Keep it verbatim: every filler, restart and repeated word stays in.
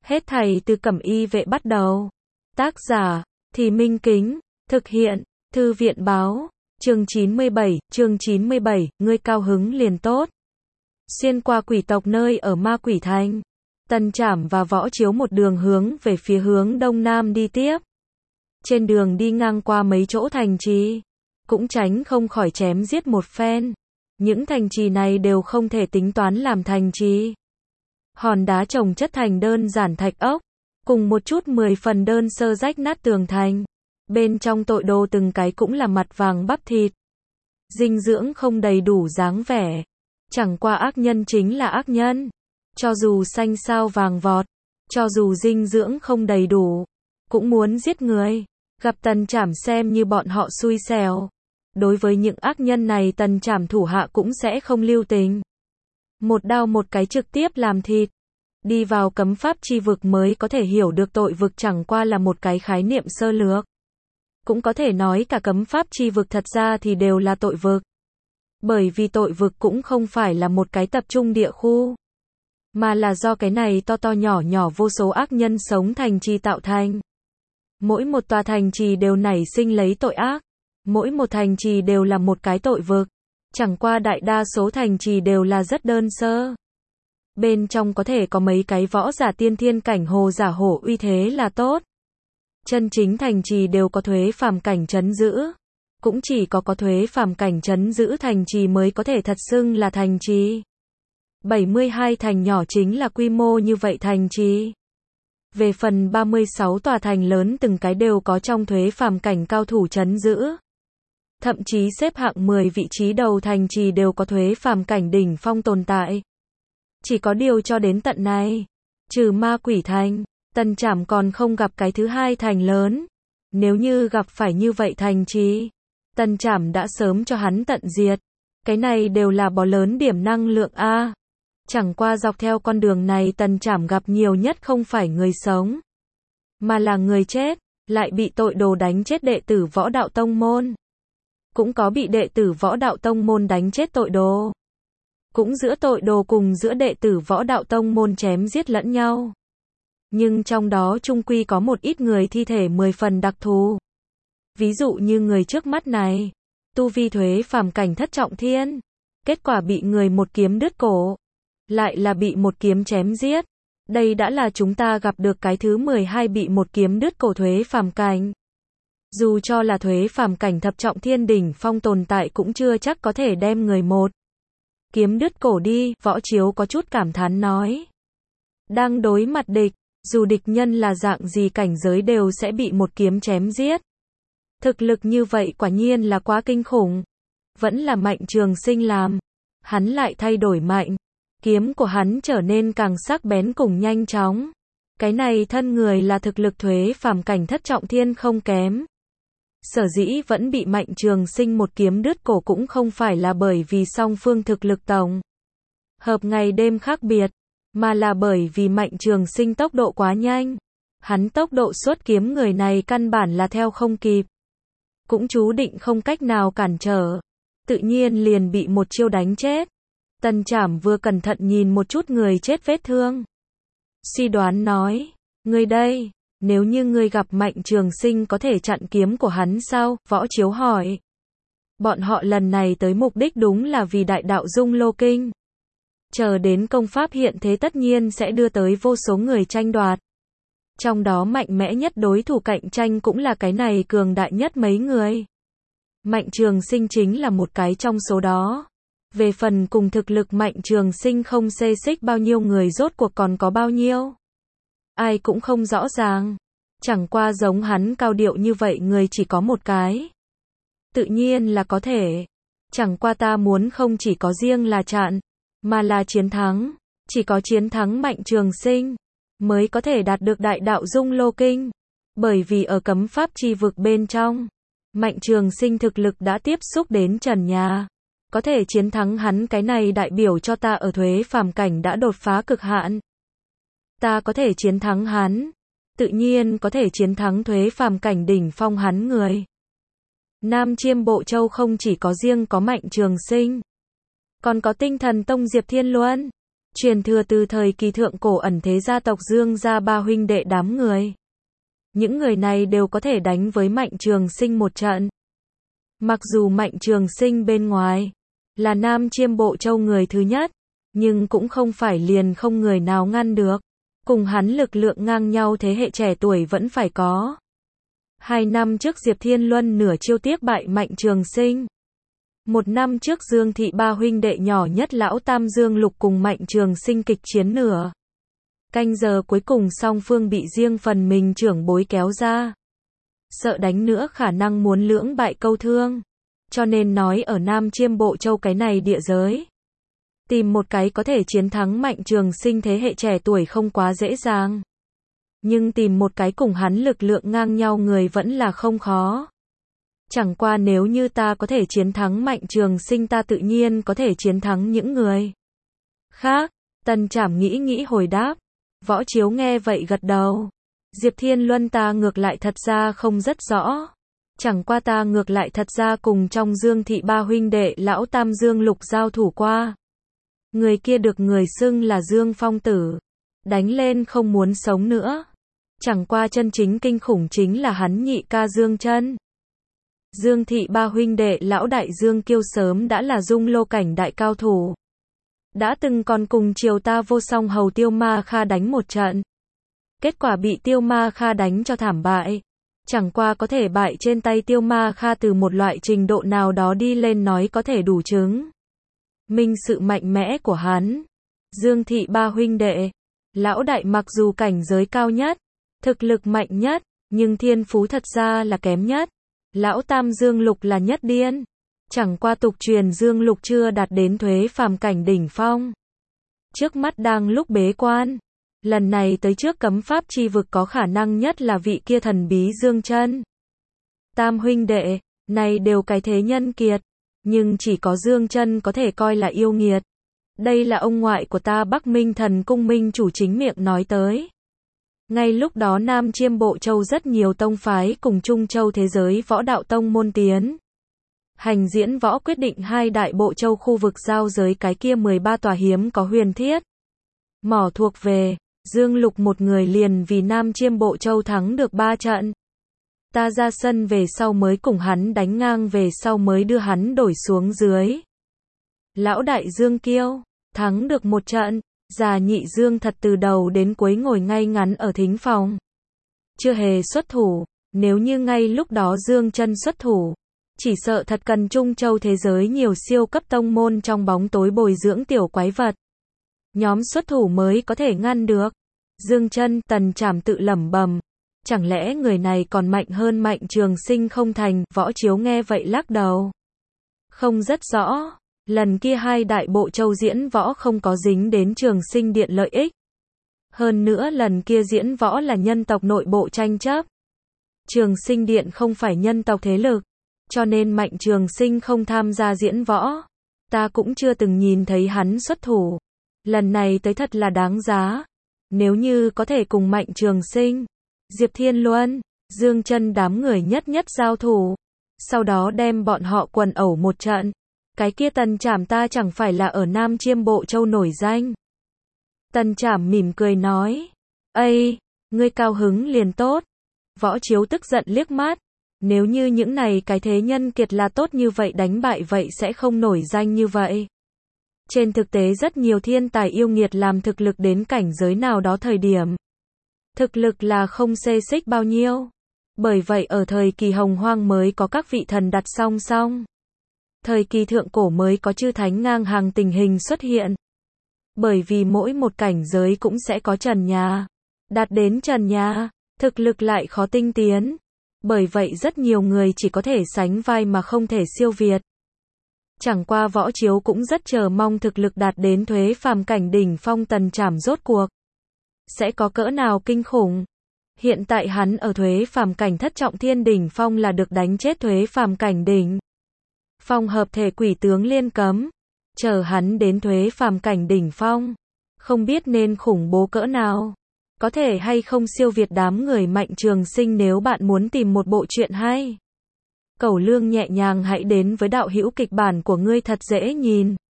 Hết thảy từ Cẩm Y Vệ bắt đầu. Tác giả, Thì Minh Kính, thực hiện, Thư viện báo, chương chín mươi bảy, chương chín mươi bảy, ngươi cao hứng liền tốt. Xuyên qua quỷ tộc nơi ở Ma Quỷ Thành, Tần Trảm và Võ Chiếu một đường hướng về phía hướng đông nam đi tiếp. Trên đường đi ngang qua mấy chỗ thành trì, cũng tránh không khỏi chém giết một phen. Những thành trì này đều không thể tính toán làm thành trì. Hòn đá chồng chất thành đơn giản thạch ốc, cùng một chút mười phần đơn sơ rách nát tường thành. Bên trong tội đồ từng cái cũng là mặt vàng bắp thịt. Dinh dưỡng không đầy đủ dáng vẻ. Chẳng qua ác nhân chính là ác nhân. Cho dù xanh sao vàng vọt, cho dù dinh dưỡng không đầy đủ, cũng muốn giết người. Gặp Tần Trảm xem như bọn họ xui xẻo. Đối với những ác nhân này Tần Trảm thủ hạ cũng sẽ không lưu tình. Một đao một cái trực tiếp làm thịt. Đi vào cấm pháp chi vực mới có thể hiểu được tội vực chẳng qua là một cái khái niệm sơ lược. Cũng có thể nói cả cấm pháp chi vực thật ra thì đều là tội vực. Bởi vì tội vực cũng không phải là một cái tập trung địa khu, mà là do cái này to to nhỏ nhỏ vô số ác nhân sống thành trì tạo thành. Mỗi một tòa thành trì đều nảy sinh lấy tội ác. Mỗi một thành trì đều là một cái tội vực. Chẳng qua đại đa số thành trì đều là rất đơn sơ. Bên trong có thể có mấy cái võ giả tiên thiên cảnh hồ giả hổ uy thế là tốt. Chân chính thành trì đều có thuế phàm cảnh trấn giữ. Cũng chỉ có có thuế phàm cảnh trấn giữ thành trì mới có thể thật xưng là thành trì. bảy mươi hai thành nhỏ chính là quy mô như vậy thành trì. Về phần ba mươi sáu tòa thành lớn từng cái đều có trong thuế phàm cảnh cao thủ trấn giữ. Thậm chí xếp hạng mười vị trí đầu thành trì đều có thuế phàm cảnh đỉnh phong tồn tại. Chỉ có điều cho đến tận này, trừ Ma Quỷ Thành, Tần Trảm còn không gặp cái thứ hai thành lớn. Nếu như gặp phải như vậy thành trì, Tần Trảm đã sớm cho hắn tận diệt. Cái này đều là bò lớn điểm năng lượng A. Chẳng qua dọc theo con đường này Tần Trảm gặp nhiều nhất không phải người sống, mà là người chết, lại bị tội đồ đánh chết đệ tử Võ Đạo Tông Môn. Cũng có bị đệ tử Võ Đạo Tông Môn đánh chết tội đồ. Cũng giữa tội đồ cùng giữa đệ tử Võ Đạo Tông Môn chém giết lẫn nhau. Nhưng trong đó chung quy có một ít người thi thể mười phần đặc thù. Ví dụ như người trước mắt này, tu vi thuế phàm cảnh thất trọng thiên, kết quả bị người một kiếm đứt cổ, lại là bị một kiếm chém giết. Đây đã là chúng ta gặp được cái thứ mười hai bị một kiếm đứt cổ thuế phàm cảnh. Dù cho là thuế phàm cảnh thập trọng thiên đỉnh phong tồn tại cũng chưa chắc có thể đem người một kiếm đứt cổ đi, Võ Chiếu có chút cảm thán nói. Đang đối mặt địch, dù địch nhân là dạng gì cảnh giới đều sẽ bị một kiếm chém giết. Thực lực như vậy quả nhiên là quá kinh khủng. Vẫn là Mạnh Trường Sinh làm. Hắn lại thay đổi mạnh. Kiếm của hắn trở nên càng sắc bén cùng nhanh chóng. Cái này thân người là thực lực thuế phàm cảnh thất trọng thiên không kém. Sở dĩ vẫn bị Mạnh Trường Sinh một kiếm đứt cổ cũng không phải là bởi vì song phương thực lực tổng hợp ngày đêm khác biệt, mà là bởi vì Mạnh Trường Sinh tốc độ quá nhanh. Hắn tốc độ xuất kiếm người này căn bản là theo không kịp. Cũng chú định không cách nào cản trở. Tự nhiên liền bị một chiêu đánh chết. Tần Trảm vừa cẩn thận nhìn một chút người chết vết thương. Suy đoán nói, ngươi đây, nếu như ngươi gặp Mạnh Trường Sinh có thể chặn kiếm của hắn sao? Võ Chiếu hỏi. Bọn họ lần này tới mục đích đúng là vì đại đạo Dung Lô Kinh. Chờ đến công pháp hiện thế tất nhiên sẽ đưa tới vô số người tranh đoạt. Trong đó mạnh mẽ nhất đối thủ cạnh tranh cũng là cái này cường đại nhất mấy người. Mạnh Trường Sinh chính là một cái trong số đó. Về phần cùng thực lực Mạnh Trường Sinh không xê xích bao nhiêu người rốt cuộc còn có bao nhiêu, ai cũng không rõ ràng. Chẳng qua giống hắn cao điệu như vậy người chỉ có một cái. Tự nhiên là có thể. Chẳng qua ta muốn không chỉ có riêng là chặn, mà là chiến thắng. Chỉ có chiến thắng Mạnh Trường Sinh mới có thể đạt được đại đạo Dung Lô Kinh. Bởi vì ở cấm pháp chi vực bên trong, Mạnh Trường Sinh thực lực đã tiếp xúc đến trần nhà. Có thể chiến thắng hắn cái này đại biểu cho ta ở thuế phàm cảnh đã đột phá cực hạn. Ta có thể chiến thắng hắn, tự nhiên có thể chiến thắng thuế phàm cảnh đỉnh phong hắn người. Nam Chiêm Bộ Châu không chỉ có riêng có Mạnh Trường Sinh, còn có Tinh Thần Tông Diệp Thiên Luân. truyền thừa từ thời kỳ thượng cổ ẩn thế gia tộc Dương gia ba huynh đệ đám người. Những người này đều có thể đánh với Mạnh Trường Sinh một trận. Mặc dù Mạnh Trường Sinh bên ngoài là Nam Chiêm Bộ Châu người thứ nhất, nhưng cũng không phải liền không người nào ngăn được. Cùng hắn lực lượng ngang nhau thế hệ trẻ tuổi vẫn phải có. Hai năm trước Diệp Thiên Luân nửa chiêu tiếc bại Mạnh Trường Sinh. Một năm trước Dương Thị ba huynh đệ nhỏ nhất lão Tam Dương Lục cùng Mạnh Trường Sinh kịch chiến nửa canh giờ cuối cùng song phương bị riêng phần mình trưởng bối kéo ra. Sợ đánh nữa khả năng muốn lưỡng bại câu thương. Cho nên nói ở Nam Chiêm Bộ Châu cái này địa giới. Tìm một cái có thể chiến thắng Mạnh Trường Sinh thế hệ trẻ tuổi không quá dễ dàng. Nhưng tìm một cái cùng hắn lực lượng ngang nhau người vẫn là không khó. Chẳng qua nếu như ta có thể chiến thắng Mạnh Trường Sinh ta tự nhiên có thể chiến thắng những người khác. Tần Trảm nghĩ nghĩ hồi đáp. Võ Chiếu nghe vậy gật đầu. Diệp Thiên Luân ta ngược lại thật ra không rất rõ. Chẳng qua ta ngược lại thật ra cùng trong Dương Thị ba huynh đệ lão Tam Dương Lục giao thủ qua. Người kia được người xưng là Dương Phong Tử. Đánh lên không muốn sống nữa. Chẳng qua chân chính kinh khủng chính là hắn nhị ca Dương Chân. Dương Thị ba huynh đệ lão đại Dương Kiêu sớm đã là dung lô cảnh đại cao thủ. Đã từng còn cùng triều ta vô song hầu Tiêu Ma Kha đánh một trận. Kết quả bị Tiêu Ma Kha đánh cho thảm bại. Chẳng qua có thể bại trên tay Tiêu Ma Kha từ một loại trình độ nào đó đi lên nói có thể đủ chứng minh sự mạnh mẽ của hắn. Dương Thị ba huynh đệ, lão đại mặc dù cảnh giới cao nhất, thực lực mạnh nhất, nhưng thiên phú thật ra là kém nhất. Lão Tam Dương Lục là nhất điên. Chẳng qua tục truyền Dương Lục chưa đạt đến thuế phàm cảnh đỉnh phong. Trước mắt đang lúc bế quan. Lần này tới trước cấm pháp chi vực có khả năng nhất là vị kia thần bí Dương Chân. Tam huynh đệ, này đều cái thế nhân kiệt. Nhưng chỉ có Dương Chân có thể coi là yêu nghiệt. Đây là ông ngoại của ta Bắc Minh Thần Cung Minh chủ chính miệng nói tới. Ngay lúc đó Nam Chiêm Bộ Châu rất nhiều tông phái cùng Trung Châu thế giới võ đạo tông môn tiến. Hành diễn võ quyết định hai đại bộ châu khu vực giao giới cái kia mười ba tòa hiếm có huyền thiết. Mỏ thuộc về, Dương Lục một người liền vì Nam Chiêm Bộ Châu thắng được ba trận. Ta ra sân về sau mới cùng hắn đánh ngang về sau mới đưa hắn đổi xuống dưới. Lão đại Dương Kiêu, thắng được một trận, già nhị Dương thật từ đầu đến cuối ngồi ngay ngắn ở thính phòng. Chưa hề xuất thủ, nếu như ngay lúc đó Dương Chân xuất thủ, chỉ sợ thật cần Trung Châu thế giới nhiều siêu cấp tông môn trong bóng tối bồi dưỡng tiểu quái vật. Nhóm xuất thủ mới có thể ngăn được. Dương Chân, Tần Trảm tự lẩm bẩm. Chẳng lẽ người này còn mạnh hơn Mạnh Trường Sinh không thành? Võ Chiếu nghe vậy lắc đầu. Không rất rõ. Lần kia hai đại bộ châu diễn võ không có dính đến Trường Sinh Điện lợi ích. Hơn nữa lần kia diễn võ là nhân tộc nội bộ tranh chấp. Trường Sinh Điện không phải nhân tộc thế lực. Cho nên Mạnh Trường Sinh không tham gia diễn võ. Ta cũng chưa từng nhìn thấy hắn xuất thủ. Lần này tới thật là đáng giá. Nếu như có thể cùng Mạnh Trường Sinh, Diệp Thiên Luân, Dương Chân đám người nhất nhất giao thủ. Sau đó đem bọn họ quần ẩu một trận. Cái kia Tần Trảm ta chẳng phải là ở Nam Chiêm Bộ Châu nổi danh. Tần Trảm mỉm cười nói. Ây, ngươi cao hứng liền tốt. Võ Chiếu tức giận liếc mắt. Nếu như những này cái thế nhân kiệt là tốt như vậy đánh bại vậy sẽ không nổi danh như vậy. Trên thực tế rất nhiều thiên tài yêu nghiệt làm thực lực đến cảnh giới nào đó thời điểm. Thực lực là không xê xích bao nhiêu. Bởi vậy ở thời kỳ hồng hoang mới có các vị thần đặt song song. Thời kỳ thượng cổ mới có chư thánh ngang hàng tình hình xuất hiện. Bởi vì mỗi một cảnh giới cũng sẽ có trần nhà. Đạt đến trần nhà, thực lực lại khó tinh tiến. Bởi vậy rất nhiều người chỉ có thể sánh vai mà không thể siêu việt. Chẳng qua Võ Chiếu cũng rất chờ mong thực lực đạt đến thuế phàm cảnh đỉnh phong Tần Trảm rốt cuộc sẽ có cỡ nào kinh khủng. Hiện tại hắn ở thuế phàm cảnh thất trọng thiên đỉnh phong là được đánh chết thuế phàm cảnh đỉnh phong hợp thể quỷ tướng liên cấm. Chờ hắn đến thuế phàm cảnh đỉnh phong, không biết nên khủng bố cỡ nào. Có thể hay không siêu việt đám người Mạnh Trường Sinh. Nếu bạn muốn tìm một bộ truyện hay, Cẩu Lương nhẹ nhàng hãy đến với đạo hữu kịch bản của ngươi thật dễ nhìn.